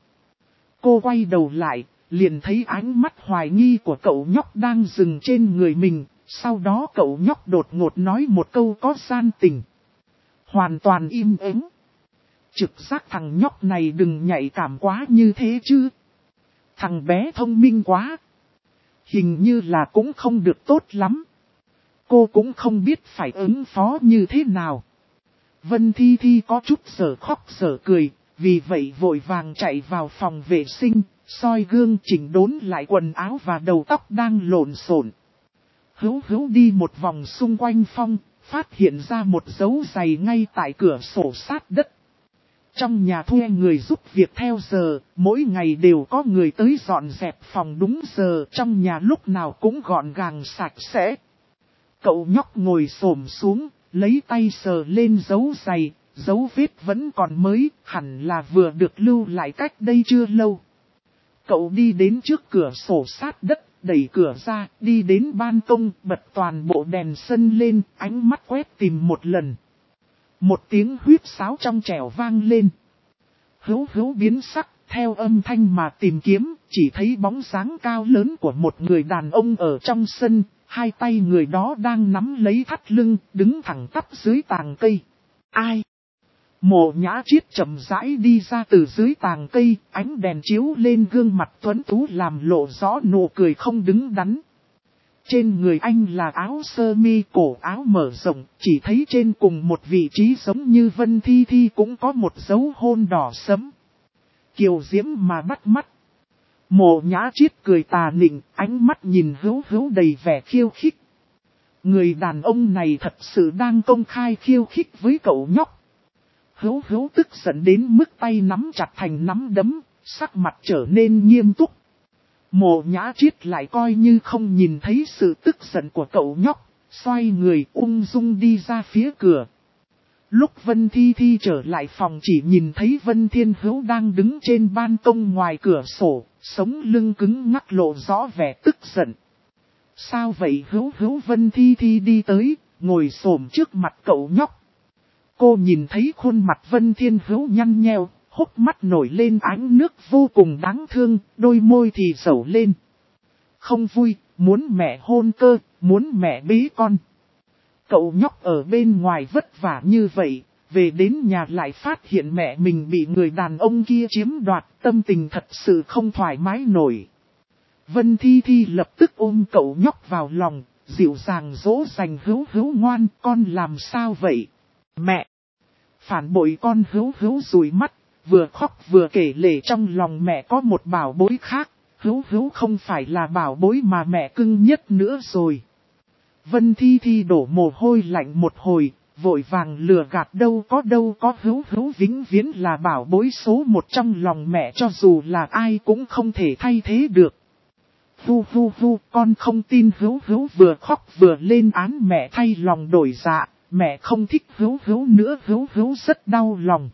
Cô quay đầu lại, liền thấy ánh mắt hoài nghi của cậu nhóc đang dừng trên người mình, sau đó cậu nhóc đột ngột nói một câu có gian tình. Hoàn toàn im ắng. Trực giác thằng nhóc này đừng nhạy cảm quá như thế chứ. Thằng bé thông minh quá. Hình như là cũng không được tốt lắm. Cô cũng không biết phải ứng phó như thế nào. Vân Thi Thi có chút sở khóc sở cười, vì vậy vội vàng chạy vào phòng vệ sinh, soi gương chỉnh đốn lại quần áo và đầu tóc đang lộn xộn. Hữu Hữu đi một vòng xung quanh phòng, phát hiện ra một dấu giày ngay tại cửa sổ sát đất. Trong nhà thuê người giúp việc theo giờ, mỗi ngày đều có người tới dọn dẹp phòng đúng giờ, trong nhà lúc nào cũng gọn gàng sạch sẽ. Cậu nhóc ngồi xổm xuống, lấy tay sờ lên dấu giày, dấu vết vẫn còn mới, hẳn là vừa được lưu lại cách đây chưa lâu. Cậu đi đến trước cửa sổ sát đất, đẩy cửa ra, đi đến ban công, bật toàn bộ đèn sân lên, ánh mắt quét tìm một lần. Một tiếng huýt sáo trong trẻo vang lên. Hữu Hữu biến sắc, theo âm thanh mà tìm kiếm, chỉ thấy bóng dáng cao lớn của một người đàn ông ở trong sân, hai tay người đó đang nắm lấy thắt lưng, đứng thẳng tắp dưới tàng cây. Ai? Mộ Nhã Chiết chậm rãi đi ra từ dưới tàng cây, ánh đèn chiếu lên gương mặt tuấn tú làm lộ rõ nụ cười không đứng đắn. Trên người anh là áo sơ mi cổ áo mở rộng, chỉ thấy trên cùng một vị trí giống như Vân Thi Thi cũng có một dấu hôn đỏ sẫm. Kiều diễm mà bắt mắt. Mộ Nhã Chiết cười tà nịnh, ánh mắt nhìn Hữu Hữu đầy vẻ khiêu khích. Người đàn ông này thật sự đang công khai khiêu khích với cậu nhóc. Hữu Hữu tức giận đến mức tay nắm chặt thành nắm đấm, sắc mặt trở nên nghiêm túc. Mộ Nhã Chiết lại coi như không nhìn thấy sự tức giận của cậu nhóc, xoay người ung dung đi ra phía cửa. Lúc Vân Thi Thi trở lại phòng chỉ nhìn thấy Vân Thiên Hữu đang đứng trên ban công ngoài cửa sổ, sống lưng cứng ngắc lộ rõ vẻ tức giận. Sao vậy Hữu Hữu? Vân Thi Thi đi tới, ngồi xổm trước mặt cậu nhóc. Cô nhìn thấy khuôn mặt Vân Thiên Hữu nhăn nheo, hốc mắt nổi lên ánh nước vô cùng đáng thương, đôi môi thì dẩu lên. Không vui, muốn mẹ hôn cơ, muốn mẹ bế con. Cậu nhóc ở bên ngoài vất vả như vậy, về đến nhà lại phát hiện mẹ mình bị người đàn ông kia chiếm đoạt, tâm tình thật sự không thoải mái nổi. Vân Thi Thi lập tức ôm cậu nhóc vào lòng, dịu dàng dỗ dành Hữu Hữu ngoan, con làm sao vậy? Mẹ! Phản bội con Hữu Hữu dụi mắt, vừa khóc vừa kể lể trong lòng mẹ có một bảo bối khác, Hữu Hữu không phải là bảo bối mà mẹ cưng nhất nữa rồi. Vân Thi Thi đổ mồ hôi lạnh một hồi, vội vàng lừa gạt đâu có Hữu Hữu vĩnh viễn là bảo bối số một trong lòng mẹ cho dù là ai cũng không thể thay thế được. Hu, con không tin Hữu Hữu vừa khóc vừa lên án mẹ thay lòng đổi dạ, mẹ không thích Hữu Hữu nữa, Hữu Hữu rất đau lòng.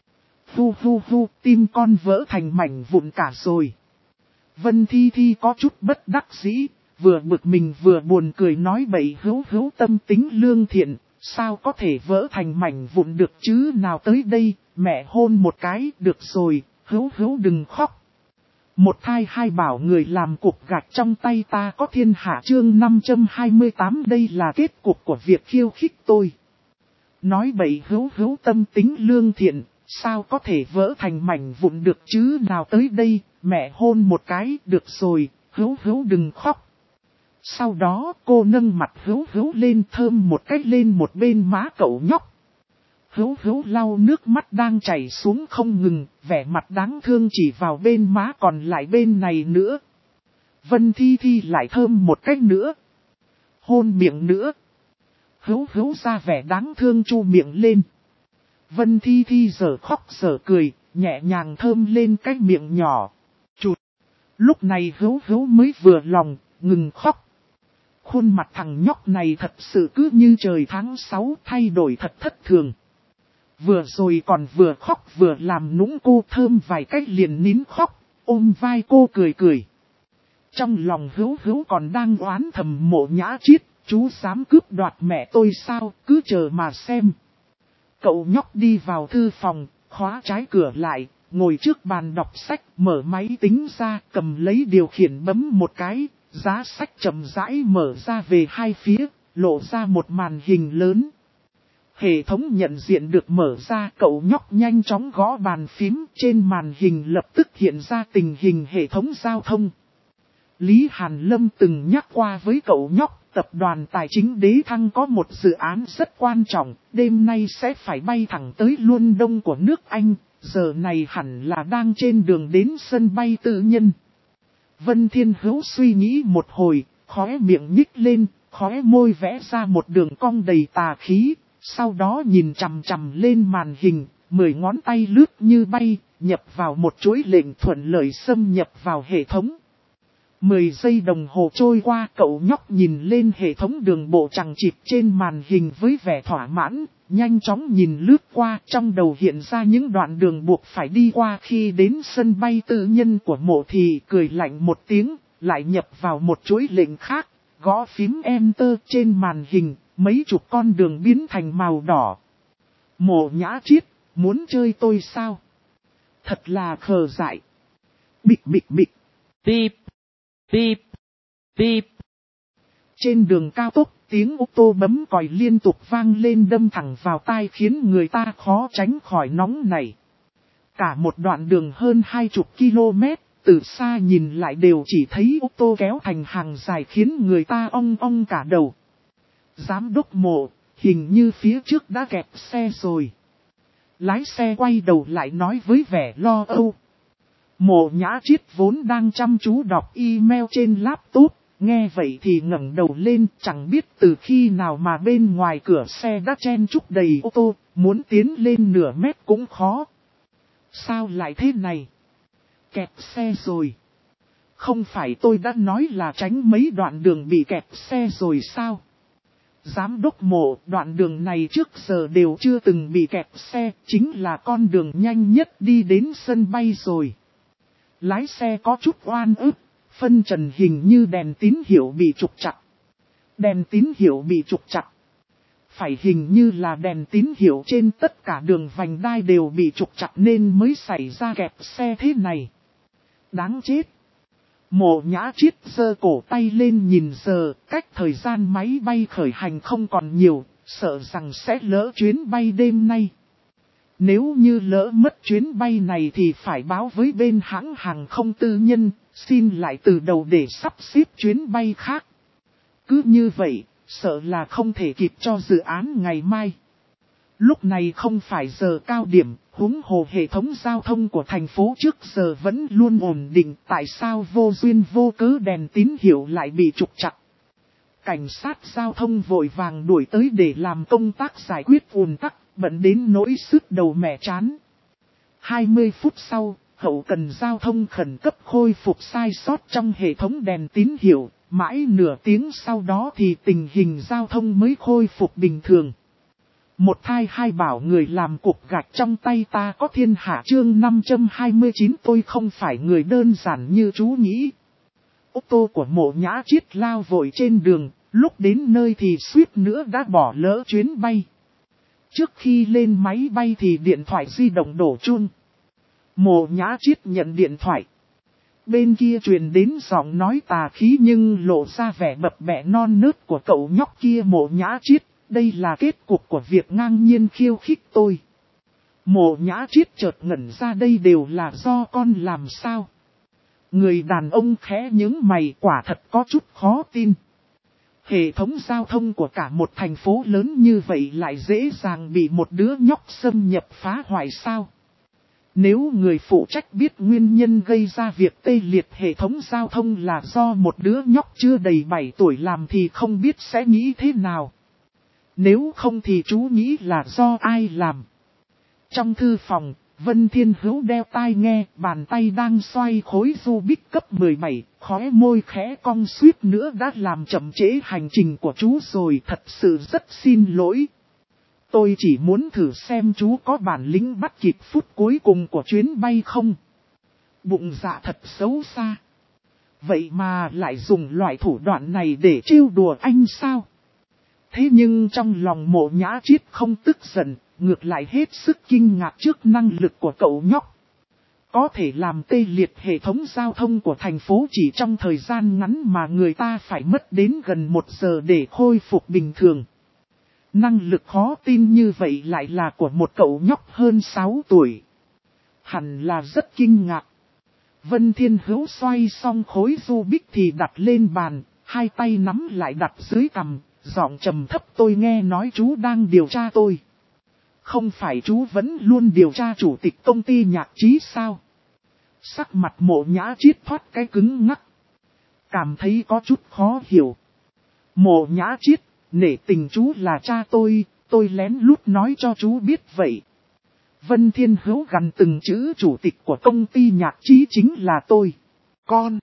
Hu, tim con vỡ thành mảnh vụn cả rồi. Vân Thi Thi có chút bất đắc dĩ, vừa bực mình vừa buồn cười nói bậy Hữu Hữu tâm tính lương thiện, sao có thể vỡ thành mảnh vụn được chứ nào tới đây, mẹ hôn một cái, được rồi, Hữu Hữu đừng khóc. Một thai hai bảo người làm cục gạch trong tay ta có thiên hạ chương 528 đây là kết cục của việc khiêu khích tôi. Nói bậy Hữu Hữu tâm tính lương thiện, sao có thể vỡ thành mảnh vụn được chứ nào tới đây, mẹ hôn một cái, được rồi, Hữu Hữu đừng khóc. Sau đó cô nâng mặt Hữu Hữu lên thơm một cách lên một bên má cậu nhóc. Hữu Hữu lau nước mắt đang chảy xuống không ngừng, vẻ mặt đáng thương chỉ vào bên má còn lại bên này nữa. Vân Thi Thi lại thơm một cách nữa. Hôn miệng nữa. Hữu Hữu ra vẻ đáng thương chu miệng lên. Vân Thi Thi giờ khóc giờ cười, nhẹ nhàng thơm lên cái miệng nhỏ. Chụt. Lúc này Hữu Hữu mới vừa lòng, ngừng khóc. Khuôn mặt thằng nhóc này thật sự cứ như trời tháng 6 thay đổi thật thất thường. Vừa rồi còn vừa khóc vừa làm nũng cô thơm vài cách liền nín khóc, ôm vai cô cười cười. Trong lòng Hữu Hữu còn đang oán thầm Mộ Nhã Chiết, chú dám cướp đoạt mẹ tôi sao, cứ chờ mà xem. Cậu nhóc đi vào thư phòng, khóa trái cửa lại, ngồi trước bàn đọc sách, mở máy tính ra, cầm lấy điều khiển bấm một cái, giá sách chậm rãi mở ra về hai phía, lộ ra một màn hình lớn. Hệ thống nhận diện được mở ra, cậu nhóc nhanh chóng gõ bàn phím, trên màn hình lập tức hiện ra tình hình hệ thống giao thông. Lý Hàn Lâm từng nhắc qua với cậu nhóc, tập đoàn tài chính Đế Thăng có một dự án rất quan trọng, đêm nay sẽ phải bay thẳng tới Luân Đông của nước Anh, giờ này hẳn là đang trên đường đến sân bay tư nhân. Vân Thiên Hữu suy nghĩ một hồi, khóe miệng nhích lên, khóe môi vẽ ra một đường cong đầy tà khí. Sau đó nhìn chằm chằm lên màn hình, 10 ngón tay lướt như bay, nhập vào một chuỗi lệnh thuận lợi xâm nhập vào hệ thống. 10 giây đồng hồ trôi qua, cậu nhóc nhìn lên hệ thống đường bộ chằng chịt trên màn hình với vẻ thỏa mãn, nhanh chóng nhìn lướt qua, trong đầu hiện ra những đoạn đường buộc phải đi qua khi đến sân bay tư nhân của Mộ Thị, cười lạnh một tiếng, lại nhập vào một chuỗi lệnh khác, gõ phím Enter trên màn hình. Mấy chục con đường biến thành màu đỏ. Mộ Nhã Chiết, muốn chơi tôi sao? Thật là khờ dại. Bịch. Bip. Trên đường cao tốc, tiếng ô tô bấm còi liên tục vang lên đâm thẳng vào tai khiến người ta khó tránh khỏi nóng này. Cả một đoạn đường hơn 20 km, từ xa nhìn lại đều chỉ thấy ô tô kéo thành hàng dài khiến người ta ong ong cả đầu. Giám đốc Mộ, hình như phía trước đã kẹt xe rồi. Lái xe quay đầu lại nói với vẻ lo âu. Mộ Nhã Chiết vốn đang chăm chú đọc email trên laptop, nghe vậy thì ngẩng đầu lên, chẳng biết từ khi nào mà bên ngoài cửa xe đã chen chúc đầy ô tô, muốn tiến lên nửa mét cũng khó. Sao lại thế này? Kẹt xe rồi. Không phải tôi đã nói là tránh mấy đoạn đường bị kẹt xe rồi sao? Giám đốc Mộ, đoạn đường này trước giờ đều chưa từng bị kẹt xe, chính là con đường nhanh nhất đi đến sân bay rồi. Lái xe có chút oan ức, phân trần hình như đèn tín hiệu bị trục chặt. Đèn tín hiệu bị trục chặt. phải hình như là đèn tín hiệu trên tất cả đường vành đai đều bị trục chặt nên mới xảy ra kẹt xe thế này. Đáng chết. Mộ Nhã Chiết giơ cổ tay lên nhìn giờ, cách thời gian máy bay khởi hành không còn nhiều, sợ rằng sẽ lỡ chuyến bay đêm nay. Nếu như lỡ mất chuyến bay này thì phải báo với bên hãng hàng không tư nhân, xin lại từ đầu để sắp xếp chuyến bay khác. Cứ như vậy, sợ là không thể kịp cho dự án ngày mai. Lúc này không phải giờ cao điểm, huống hồ hệ thống giao thông của thành phố trước giờ vẫn luôn ổn định, tại sao vô duyên vô cớ đèn tín hiệu lại bị trục chặt. Cảnh sát giao thông vội vàng đuổi tới để làm công tác giải quyết ùn tắc, bận đến nỗi sứt đầu mẻ chán. 20 phút sau, hậu cần giao thông khẩn cấp khôi phục sai sót trong hệ thống đèn tín hiệu, mãi nửa tiếng sau đó thì tình hình giao thông mới khôi phục bình thường. Một thai hai bảo người làm cục gạch trong tay ta có thiên hạ chương 529 tôi không phải người đơn giản như chú nghĩ. Ô tô của Mộ Nhã Chiết lao vội trên đường, lúc đến nơi thì suýt nữa đã bỏ lỡ chuyến bay. Trước khi lên máy bay thì điện thoại di động đổ chuông. Mộ Nhã Chiết nhận điện thoại. Bên kia truyền đến giọng nói tà khí nhưng lộ ra vẻ bập bẹ non nớt của cậu nhóc kia. Mộ Nhã Chiết, đây là kết cục của việc ngang nhiên khiêu khích tôi. Mộ Nhã Chiết chợt ngẩn ra, đây đều là do con làm sao? Người đàn ông khẽ nhướng mày, quả thật có chút khó tin. Hệ thống giao thông của cả một thành phố lớn như vậy lại dễ dàng bị một đứa nhóc xâm nhập phá hoại sao? Nếu người phụ trách biết nguyên nhân gây ra việc tê liệt hệ thống giao thông là do một đứa nhóc chưa đầy 7 tuổi làm thì không biết sẽ nghĩ thế nào. Nếu không thì chú nghĩ là do ai làm? Trong thư phòng, Vân Thiên Hữu đeo tai nghe, bàn tay đang xoay khối Rubik cấp 17, khóe môi khẽ cong suýt nữa đã làm chậm trễ hành trình của chú rồi, thật sự rất xin lỗi. Tôi chỉ muốn thử xem chú có bản lĩnh bắt kịp phút cuối cùng của chuyến bay không. Bụng dạ thật xấu xa. Vậy mà lại dùng loại thủ đoạn này để trêu đùa anh sao? Thế nhưng trong lòng Mộ Nhã Chiết không tức giận, ngược lại hết sức kinh ngạc trước năng lực của cậu nhóc. Có thể làm tê liệt hệ thống giao thông của thành phố chỉ trong thời gian ngắn mà người ta phải mất đến gần 1 giờ để khôi phục bình thường. Năng lực khó tin như vậy lại là của một cậu nhóc hơn 6 tuổi. Hẳn là rất kinh ngạc. Vân Thiên Hữu xoay xong khối Rubik thì đặt lên bàn, hai tay nắm lại đặt dưới cằm, giọng trầm thấp, tôi nghe nói chú đang điều tra tôi. Không phải chú vẫn luôn điều tra chủ tịch công ty nhạc trí sao? Sắc mặt Mộ Nhã Chiết thoát cái cứng ngắc. Cảm thấy có chút khó hiểu. Mộ Nhã Chiết, nể tình chú là cha tôi lén lút nói cho chú biết vậy. Vân Thiên Hữu gằn từng chữ, chủ tịch của công ty nhạc trí chính là tôi. Con.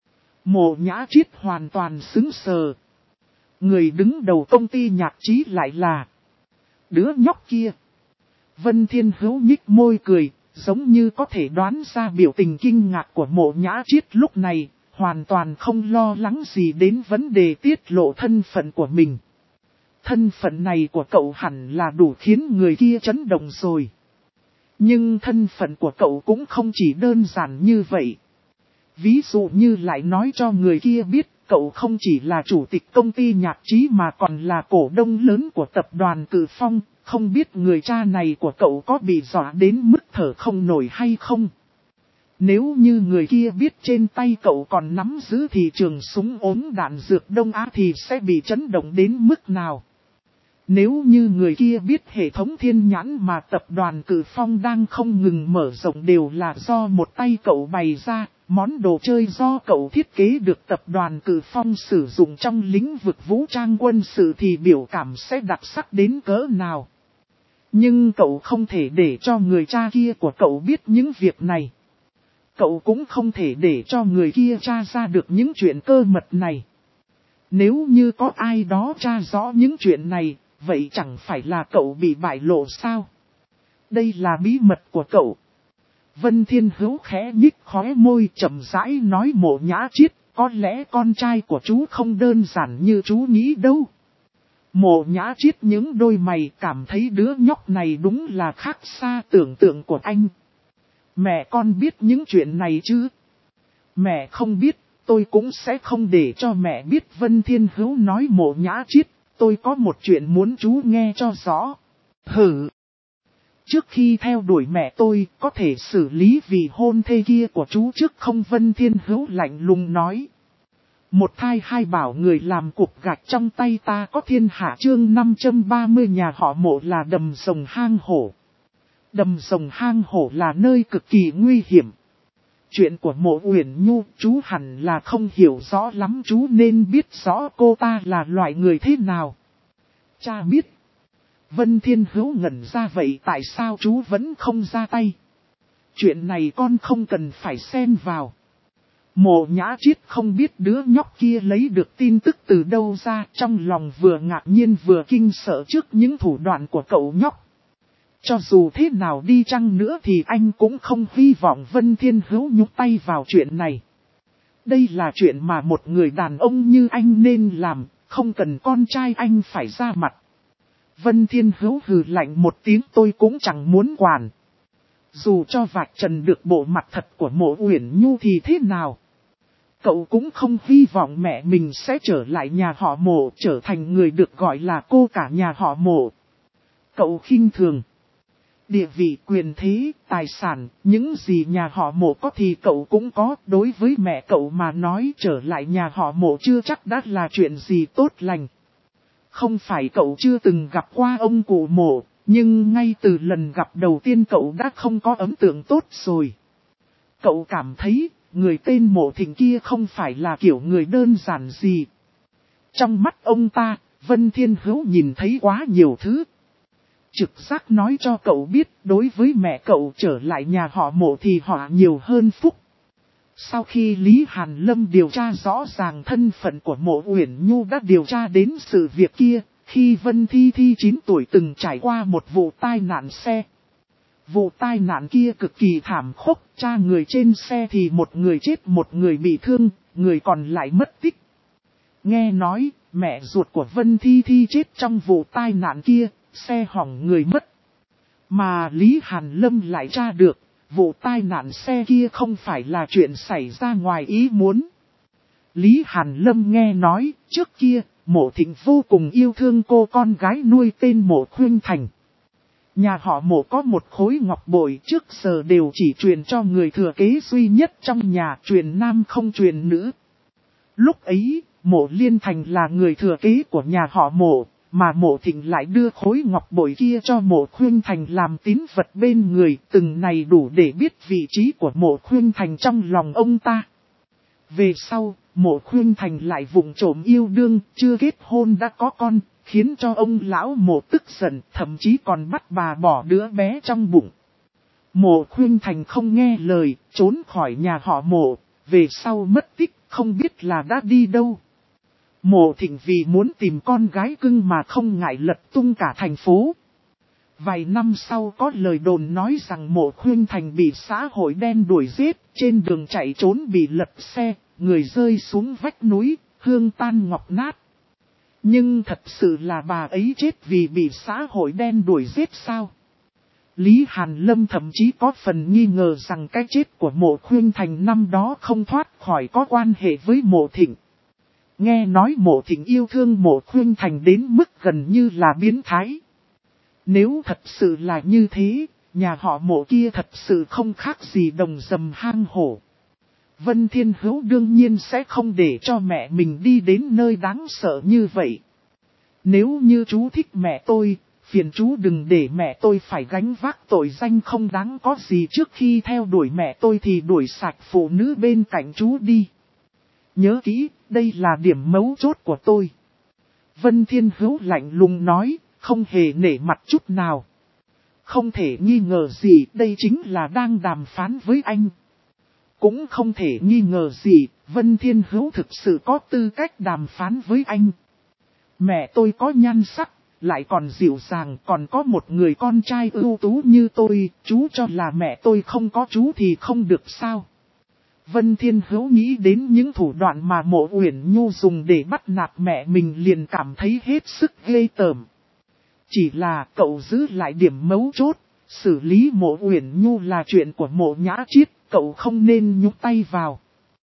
Mộ Nhã Chiết hoàn toàn sững sờ. Người đứng đầu công ty nhạc trí lại là đứa nhóc kia. Vân Thiên Hữu nhích môi cười, giống như có thể đoán ra biểu tình kinh ngạc của Mộ Nhã Chiết lúc này, hoàn toàn không lo lắng gì đến vấn đề tiết lộ thân phận của mình. Thân phận này của cậu hẳn là đủ khiến người kia chấn động rồi. Nhưng thân phận của cậu cũng không chỉ đơn giản như vậy. Ví dụ như lại nói cho người kia biết cậu không chỉ là chủ tịch công ty nhạc trí mà còn là cổ đông lớn của tập đoàn Cự Phong, không biết người cha này của cậu có bị dọa đến mức thở không nổi hay không. Nếu như người kia biết trên tay cậu còn nắm giữ thị trường súng ốm đạn dược Đông Á thì sẽ bị chấn động đến mức nào. Nếu như người kia biết hệ thống thiên nhãn mà tập đoàn Cự Phong đang không ngừng mở rộng đều là do một tay cậu bày ra, món đồ chơi do cậu thiết kế được tập đoàn Cự Phong sử dụng trong lĩnh vực vũ trang quân sự thì biểu cảm sẽ đặc sắc đến cỡ nào. Nhưng cậu không thể để cho người cha kia của cậu biết những việc này. Cậu cũng không thể để cho người kia tra ra được những chuyện cơ mật này. Nếu như có ai đó tra rõ những chuyện này, vậy chẳng phải là cậu bị bại lộ sao? Đây là bí mật của cậu. Vân Thiên Hữu khẽ nhích khóe môi chậm rãi nói, Mộ Nhã Chiết, có lẽ con trai của chú không đơn giản như chú nghĩ đâu. Mộ Nhã Chiết những đôi mày cảm thấy đứa nhóc này đúng là khác xa tưởng tượng của anh. Mẹ con biết những chuyện này chứ? Mẹ không biết, tôi cũng sẽ không để cho mẹ biết. Vân Thiên Hữu nói. Mộ Nhã Chiết, tôi có một chuyện muốn chú nghe cho rõ. Hử! Trước khi theo đuổi mẹ tôi, có thể xử lý vì hôn thê kia của chú trước không? Vân Thiên Hữu lạnh lùng nói. Một thai hai bảo người làm cục gạch trong tay ta có thiên hạ. Chương 530. Nhà họ Mộ là đầm rồng hang hổ. Đầm rồng hang hổ là nơi cực kỳ nguy hiểm. Chuyện của Mộ Uyển Nhu chú hẳn là không hiểu rõ lắm, chú nên biết rõ cô ta là loại người thế nào. Cha biết. Vân Thiên Hữu ngẩn ra. Vậy tại sao chú vẫn không ra tay? Chuyện này con không cần phải xen vào. Mộ Nhã Chiết không biết đứa nhóc kia lấy được tin tức từ đâu ra, trong lòng vừa ngạc nhiên vừa kinh sợ trước những thủ đoạn của cậu nhóc. Cho dù thế nào đi chăng nữa thì anh cũng không hy vọng Vân Thiên Hữu nhúc tay vào chuyện này. Đây là chuyện mà một người đàn ông như anh nên làm, không cần con trai anh phải ra mặt. Vân Thiên Hữu hừ lạnh một tiếng. Tôi cũng chẳng muốn quản. Dù cho vạch trần được bộ mặt thật của Mộ Uyển Nhu thì thế nào? Cậu cũng không hy vọng mẹ mình sẽ trở lại nhà họ Mộ, trở thành người được gọi là cô cả nhà họ Mộ. Cậu khinh thường địa vị, quyền thế, tài sản, những gì nhà họ Mộ có thì cậu cũng có. Đối với mẹ cậu mà nói, trở lại nhà họ Mộ chưa chắc đã là chuyện gì tốt lành. Không phải cậu chưa từng gặp qua ông cụ Mộ, nhưng ngay từ lần gặp đầu tiên cậu đã không có ấn tượng tốt rồi. Cậu cảm thấy người tên Mộ Thịnh kia không phải là kiểu người đơn giản gì. Trong mắt ông ta, Vân Thiên Hữu nhìn thấy quá nhiều thứ. Trực giác nói cho cậu biết, đối với mẹ cậu trở lại nhà họ Mộ thì họ nhiều hơn phúc. Sau khi Lý Hàn Lâm điều tra rõ ràng thân phận của Mộ Uyển Nhu đã điều tra đến sự việc kia, khi Vân Thi Thi 9 tuổi từng trải qua một vụ tai nạn xe. Vụ tai nạn kia cực kỳ thảm khốc, cha người trên xe thì một người chết một người bị thương, người còn lại mất tích. Nghe nói, mẹ ruột của Vân Thi Thi chết trong vụ tai nạn kia, xe hỏng người mất. Mà Lý Hàn Lâm lại tra được, vụ tai nạn xe kia không phải là chuyện xảy ra ngoài ý muốn. Lý Hàn Lâm nghe nói, trước kia, Mộ Thịnh vô cùng yêu thương cô con gái nuôi tên Mộ Khuynh Thành. Nhà họ Mộ có một khối ngọc bội, trước giờ đều chỉ truyền cho người thừa kế duy nhất trong nhà, truyền nam không truyền nữ. Lúc ấy, Mộ Liên Thành là người thừa kế của nhà họ Mộ, mà Mộ Thịnh lại đưa khối ngọc bội kia cho Mộ Khuynh Thành làm tín vật bên người, từng này đủ để biết vị trí của Mộ Khuynh Thành trong lòng ông ta. Về sau, Mộ Khuynh Thành lại vụng trộm yêu đương, chưa kết hôn đã có con, khiến cho ông lão Mộ tức giận, thậm chí còn bắt bà bỏ đứa bé trong bụng. Mộ Khuynh Thành không nghe lời, trốn khỏi nhà họ Mộ, về sau mất tích, không biết là đã đi đâu. Mộ Thịnh vì muốn tìm con gái cưng mà không ngại lật tung cả thành phố. Vài năm sau có lời đồn nói rằng Mộ Khuynh Thành bị xã hội đen đuổi giết, trên đường chạy trốn bị lật xe, người rơi xuống vách núi, hương tan ngọc nát. Nhưng thật sự là bà ấy chết vì bị xã hội đen đuổi giết sao? Lý Hàn Lâm thậm chí có phần nghi ngờ rằng cái chết của Mộ Khuynh Thành năm đó không thoát khỏi có quan hệ với Mộ Thịnh. Nghe nói Mộ Thịnh yêu thương Mộ Khuynh Thành đến mức gần như là biến thái. Nếu thật sự là như thế, nhà họ Mộ kia thật sự không khác gì đồng rầm hang hổ. Vân Thiên Hữu đương nhiên sẽ không để cho mẹ mình đi đến nơi đáng sợ như vậy. Nếu như chú thích mẹ tôi, phiền chú đừng để mẹ tôi phải gánh vác tội danh không đáng có gì. Trước khi theo đuổi mẹ tôi thì đuổi sạch phụ nữ bên cạnh chú đi. Nhớ kỹ, đây là điểm mấu chốt của tôi. Vân Thiên Hữu lạnh lùng nói, không hề nể mặt chút nào. Không thể nghi ngờ gì, đây chính là đang đàm phán với anh. Cũng không thể nghi ngờ gì, Vân Thiên Hữu thực sự có tư cách đàm phán với anh. Mẹ tôi có nhan sắc, lại còn dịu dàng, còn có một người con trai ưu tú như tôi, chú cho là mẹ tôi không có chú thì không được sao. Vân Thiên Hữu nghĩ đến những thủ đoạn mà Mộ Uyển Nhu dùng để bắt nạt mẹ mình liền cảm thấy hết sức ghê tởm. Chỉ là cậu giữ lại điểm mấu chốt, xử lý Mộ Uyển Nhu là chuyện của Mộ Nhã Chiết, cậu không nên nhúc tay vào.